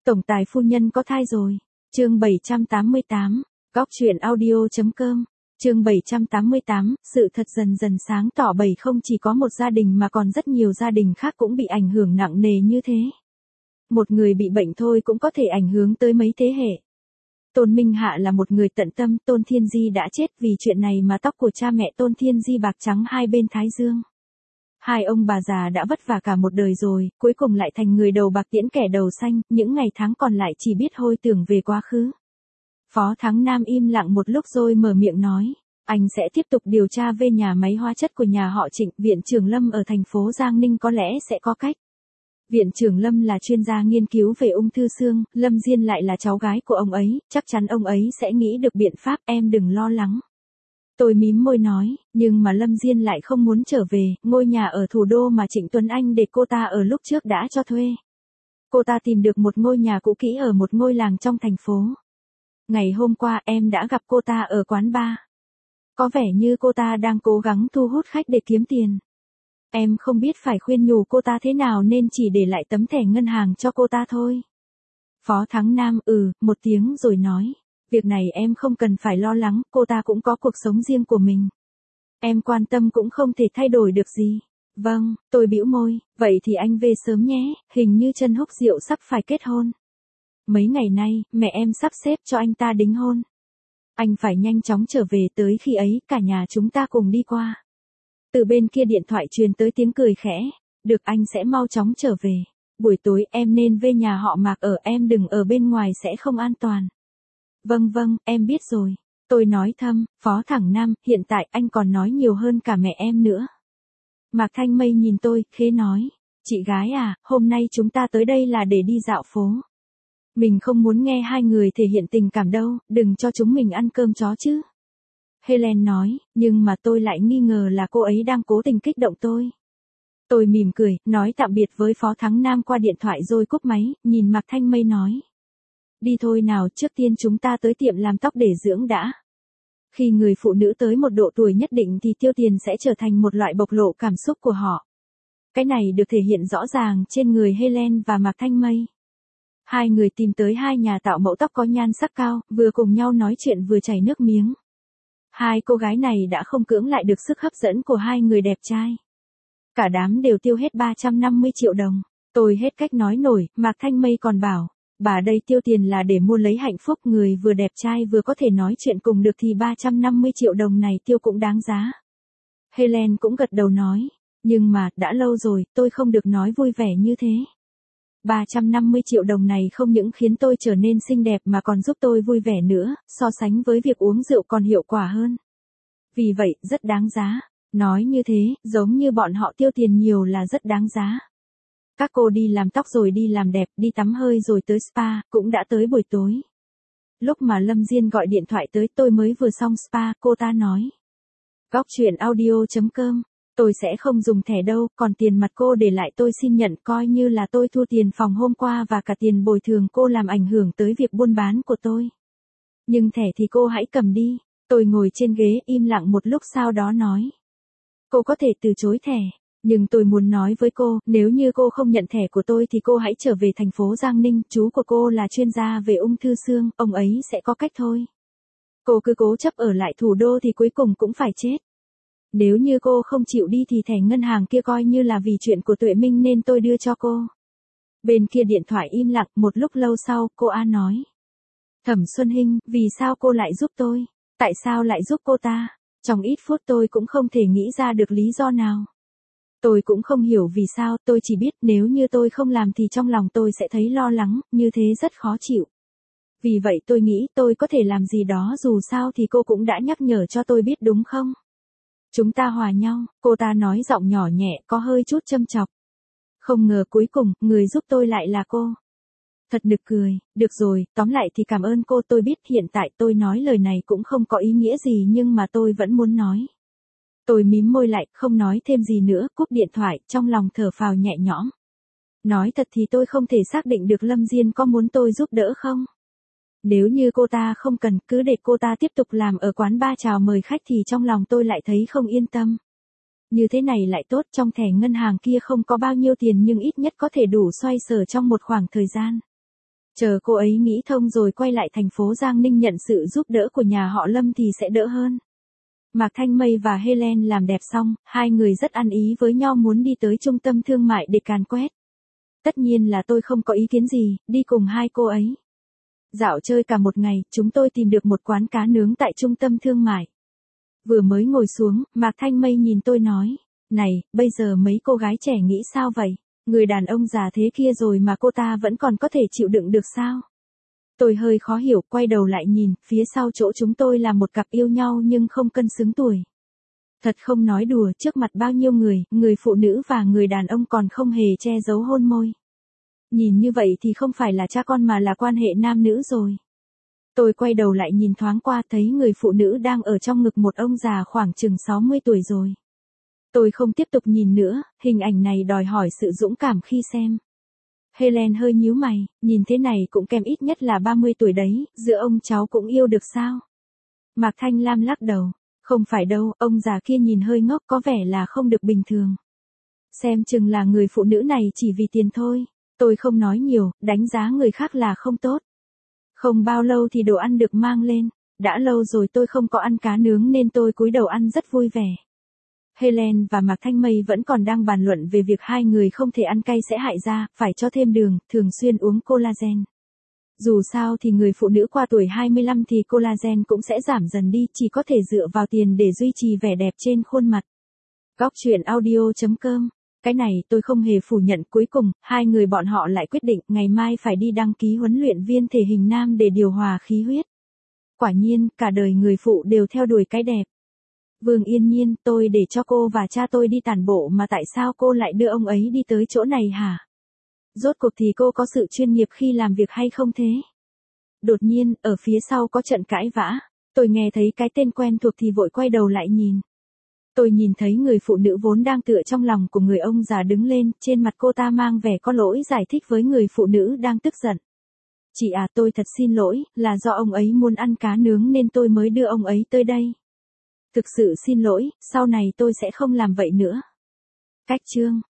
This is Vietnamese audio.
Tổng tài phu nhân có thai rồi. Chương 788, Góc truyện audio.com. Chương 788, sự thật dần dần sáng tỏ bầy không chỉ có một gia đình mà còn rất nhiều gia đình khác cũng bị ảnh hưởng nặng nề như thế. Một người bị bệnh thôi cũng có thể ảnh hưởng tới mấy thế hệ. Tôn Minh Hạ là một người tận tâm, Tôn Thiên Di đã chết vì chuyện này mà tóc của cha mẹ Tôn Thiên Di bạc trắng hai bên thái dương. Hai ông bà già đã vất vả cả một đời rồi, cuối cùng lại thành người đầu bạc tiễn kẻ đầu xanh, những ngày tháng còn lại chỉ biết hôi tưởng về quá khứ. Phó Thắng Nam im lặng một lúc rồi mở miệng nói, anh sẽ tiếp tục điều tra về nhà máy hóa chất của nhà họ Trịnh, Viện trưởng Lâm ở thành phố Giang Ninh có lẽ sẽ có cách. Viện trưởng Lâm là chuyên gia nghiên cứu về ung thư xương, Lâm Diên lại là cháu gái của ông ấy, chắc chắn ông ấy sẽ nghĩ được biện pháp, em đừng lo lắng. Tôi mím môi nói, nhưng mà Lâm Diên lại không muốn trở về, ngôi nhà ở thủ đô mà Trịnh Tuấn Anh để cô ta ở lúc trước đã cho thuê. Cô ta tìm được một ngôi nhà cũ kỹ ở một ngôi làng trong thành phố. Ngày hôm qua em đã gặp cô ta ở quán bar. Có vẻ như cô ta đang cố gắng thu hút khách để kiếm tiền. Em không biết phải khuyên nhủ cô ta thế nào nên chỉ để lại tấm thẻ ngân hàng cho cô ta thôi. Phó Thắng Nam một tiếng rồi nói. Việc này em không cần phải lo lắng, cô ta cũng có cuộc sống riêng của mình. Em quan tâm cũng không thể thay đổi được gì. Vâng, tôi bĩu môi, vậy thì anh về sớm nhé, hình như Trân Húc Diệu sắp phải kết hôn. Mấy ngày nay, mẹ em sắp xếp cho anh ta đính hôn. Anh phải nhanh chóng trở về, tới khi ấy, cả nhà chúng ta cùng đi qua. Từ bên kia điện thoại truyền tới tiếng cười khẽ. Được, anh sẽ mau chóng trở về. Buổi tối em nên về nhà họ Mạc ở, em đừng ở bên ngoài sẽ không an toàn. Vâng, em biết rồi. Tôi nói thầm, Phó Thắng Nam, hiện tại anh còn nói nhiều hơn cả mẹ em nữa. Mạc Thanh Mây nhìn tôi, khẽ nói. Chị gái à, hôm nay chúng ta tới đây là để đi dạo phố. Mình không muốn nghe hai người thể hiện tình cảm đâu, đừng cho chúng mình ăn cơm chó chứ. Helen nói, nhưng mà tôi lại nghi ngờ là cô ấy đang cố tình kích động tôi. Tôi mỉm cười, nói tạm biệt với Phó Thắng Nam qua điện thoại rồi cúp máy, nhìn Mạc Thanh Mây nói. Đi thôi nào, trước tiên chúng ta tới tiệm làm tóc để dưỡng đã. Khi người phụ nữ tới một độ tuổi nhất định thì tiêu tiền sẽ trở thành một loại bộc lộ cảm xúc của họ. Cái này được thể hiện rõ ràng trên người Helen và Mạc Thanh Mây. Hai người tìm tới hai nhà tạo mẫu tóc có nhan sắc cao, vừa cùng nhau nói chuyện vừa chảy nước miếng. Hai cô gái này đã không cưỡng lại được sức hấp dẫn của hai người đẹp trai. Cả đám đều tiêu hết 350 triệu đồng. Tôi hết cách nói nổi, Mạc Thanh Mây còn bảo, bà đây tiêu tiền là để mua lấy hạnh phúc, người vừa đẹp trai vừa có thể nói chuyện cùng được thì 350 triệu đồng này tiêu cũng đáng giá. Helen cũng gật đầu nói, nhưng mà, đã lâu rồi, tôi không được nói vui vẻ như thế. 350 triệu đồng này không những khiến tôi trở nên xinh đẹp mà còn giúp tôi vui vẻ nữa, so sánh với việc uống rượu còn hiệu quả hơn. Vì vậy, rất đáng giá. Nói như thế, giống như bọn họ tiêu tiền nhiều là rất đáng giá. Các cô đi làm tóc rồi đi làm đẹp, đi tắm hơi rồi tới spa, cũng đã tới buổi tối. Lúc mà Lâm Diên gọi điện thoại tới tôi mới vừa xong spa, cô ta nói. Góc truyện audio.com, tôi sẽ không dùng thẻ đâu, còn tiền mặt cô để lại tôi xin nhận, coi như là tôi thua tiền phòng hôm qua và cả tiền bồi thường cô làm ảnh hưởng tới việc buôn bán của tôi. Nhưng thẻ thì cô hãy cầm đi. Tôi ngồi trên ghế im lặng một lúc sau đó nói. Cô có thể từ chối thẻ, nhưng tôi muốn nói với cô, nếu như cô không nhận thẻ của tôi thì cô hãy trở về thành phố Giang Ninh, chú của cô là chuyên gia về ung thư xương, ông ấy sẽ có cách thôi. Cô cứ cố chấp ở lại thủ đô thì cuối cùng cũng phải chết. Nếu như cô không chịu đi thì thẻ ngân hàng kia coi như là vì chuyện của Tuệ Minh nên tôi đưa cho cô. Bên kia điện thoại im lặng, một lúc lâu sau, cô A nói. Thẩm Xuân Hinh, vì sao cô lại giúp tôi? Tại sao lại giúp cô ta? Trong ít phút tôi cũng không thể nghĩ ra được lý do nào. Tôi cũng không hiểu vì sao, tôi chỉ biết nếu như tôi không làm thì trong lòng tôi sẽ thấy lo lắng, như thế rất khó chịu. Vì vậy tôi nghĩ tôi có thể làm gì đó, dù sao thì cô cũng đã nhắc nhở cho tôi biết đúng không? Chúng ta hòa nhau, cô ta nói giọng nhỏ nhẹ, có hơi chút châm chọc. Không ngờ cuối cùng, người giúp tôi lại là cô. Thật nực cười, được rồi, tóm lại thì cảm ơn cô, tôi biết hiện tại tôi nói lời này cũng không có ý nghĩa gì nhưng mà tôi vẫn muốn nói. Tôi mím môi lại, không nói thêm gì nữa, cúp điện thoại, trong lòng thở phào nhẹ nhõm. Nói thật thì tôi không thể xác định được Lâm Diên có muốn tôi giúp đỡ không. Nếu như cô ta không cần, cứ để cô ta tiếp tục làm ở quán bar chào mời khách thì trong lòng tôi lại thấy không yên tâm. Như thế này lại tốt, trong thẻ ngân hàng kia không có bao nhiêu tiền nhưng ít nhất có thể đủ xoay sở trong một khoảng thời gian. Chờ cô ấy nghĩ thông rồi quay lại thành phố Giang Ninh nhận sự giúp đỡ của nhà họ Lâm thì sẽ đỡ hơn. Mạc Thanh Mây và Helen làm đẹp xong, hai người rất ăn ý với nhau muốn đi tới trung tâm thương mại để càn quét. Tất nhiên là tôi không có ý kiến gì, đi cùng hai cô ấy. Dạo chơi cả một ngày, chúng tôi tìm được một quán cá nướng tại trung tâm thương mại. Vừa mới ngồi xuống, Mạc Thanh Mây nhìn tôi nói, này, bây giờ mấy cô gái trẻ nghĩ sao vậy? Người đàn ông già thế kia rồi mà cô ta vẫn còn có thể chịu đựng được sao? Tôi hơi khó hiểu, quay đầu lại nhìn, phía sau chỗ chúng tôi là một cặp yêu nhau nhưng không cân xứng tuổi. Thật không nói đùa, trước mặt bao nhiêu người phụ nữ và người đàn ông còn không hề che giấu hôn môi. Nhìn như vậy thì không phải là cha con mà là quan hệ nam nữ rồi. Tôi quay đầu lại nhìn thoáng qua thấy người phụ nữ đang ở trong ngực một ông già khoảng chừng 60 tuổi rồi. Tôi không tiếp tục nhìn nữa, hình ảnh này đòi hỏi sự dũng cảm khi xem. Helen hơi nhíu mày, nhìn thế này cũng kém ít nhất là 30 tuổi đấy, giữa ông cháu cũng yêu được sao? Mạc Thanh Lam lắc đầu, không phải đâu, ông già kia nhìn hơi ngốc có vẻ là không được bình thường. Xem chừng là người phụ nữ này chỉ vì tiền thôi, tôi không nói nhiều, đánh giá người khác là không tốt. Không bao lâu thì đồ ăn được mang lên, đã lâu rồi tôi không có ăn cá nướng nên tôi cúi đầu ăn rất vui vẻ. Helen và Mạc Thanh Mây vẫn còn đang bàn luận về việc hai người không thể ăn cay sẽ hại da, phải cho thêm đường, thường xuyên uống collagen. Dù sao thì người phụ nữ qua tuổi 25 thì collagen cũng sẽ giảm dần đi, chỉ có thể dựa vào tiền để duy trì vẻ đẹp trên khuôn mặt. Góc truyện audio.com. Cái này tôi không hề phủ nhận, cuối cùng, hai người bọn họ lại quyết định ngày mai phải đi đăng ký huấn luyện viên thể hình nam để điều hòa khí huyết. Quả nhiên, cả đời người phụ đều theo đuổi cái đẹp. Vương Yên Nhiên, tôi để cho cô và cha tôi đi tản bộ mà tại sao cô lại đưa ông ấy đi tới chỗ này hả? Rốt cuộc thì cô có sự chuyên nghiệp khi làm việc hay không thế? Đột nhiên, ở phía sau có trận cãi vã. Tôi nghe thấy cái tên quen thuộc thì vội quay đầu lại nhìn. Tôi nhìn thấy người phụ nữ vốn đang tựa trong lòng của người ông già đứng lên, trên mặt cô ta mang vẻ có lỗi giải thích với người phụ nữ đang tức giận. Chị à, tôi thật xin lỗi, là do ông ấy muốn ăn cá nướng nên tôi mới đưa ông ấy tới đây. Thực sự xin lỗi, sau này tôi sẽ không làm vậy nữa. Cách chương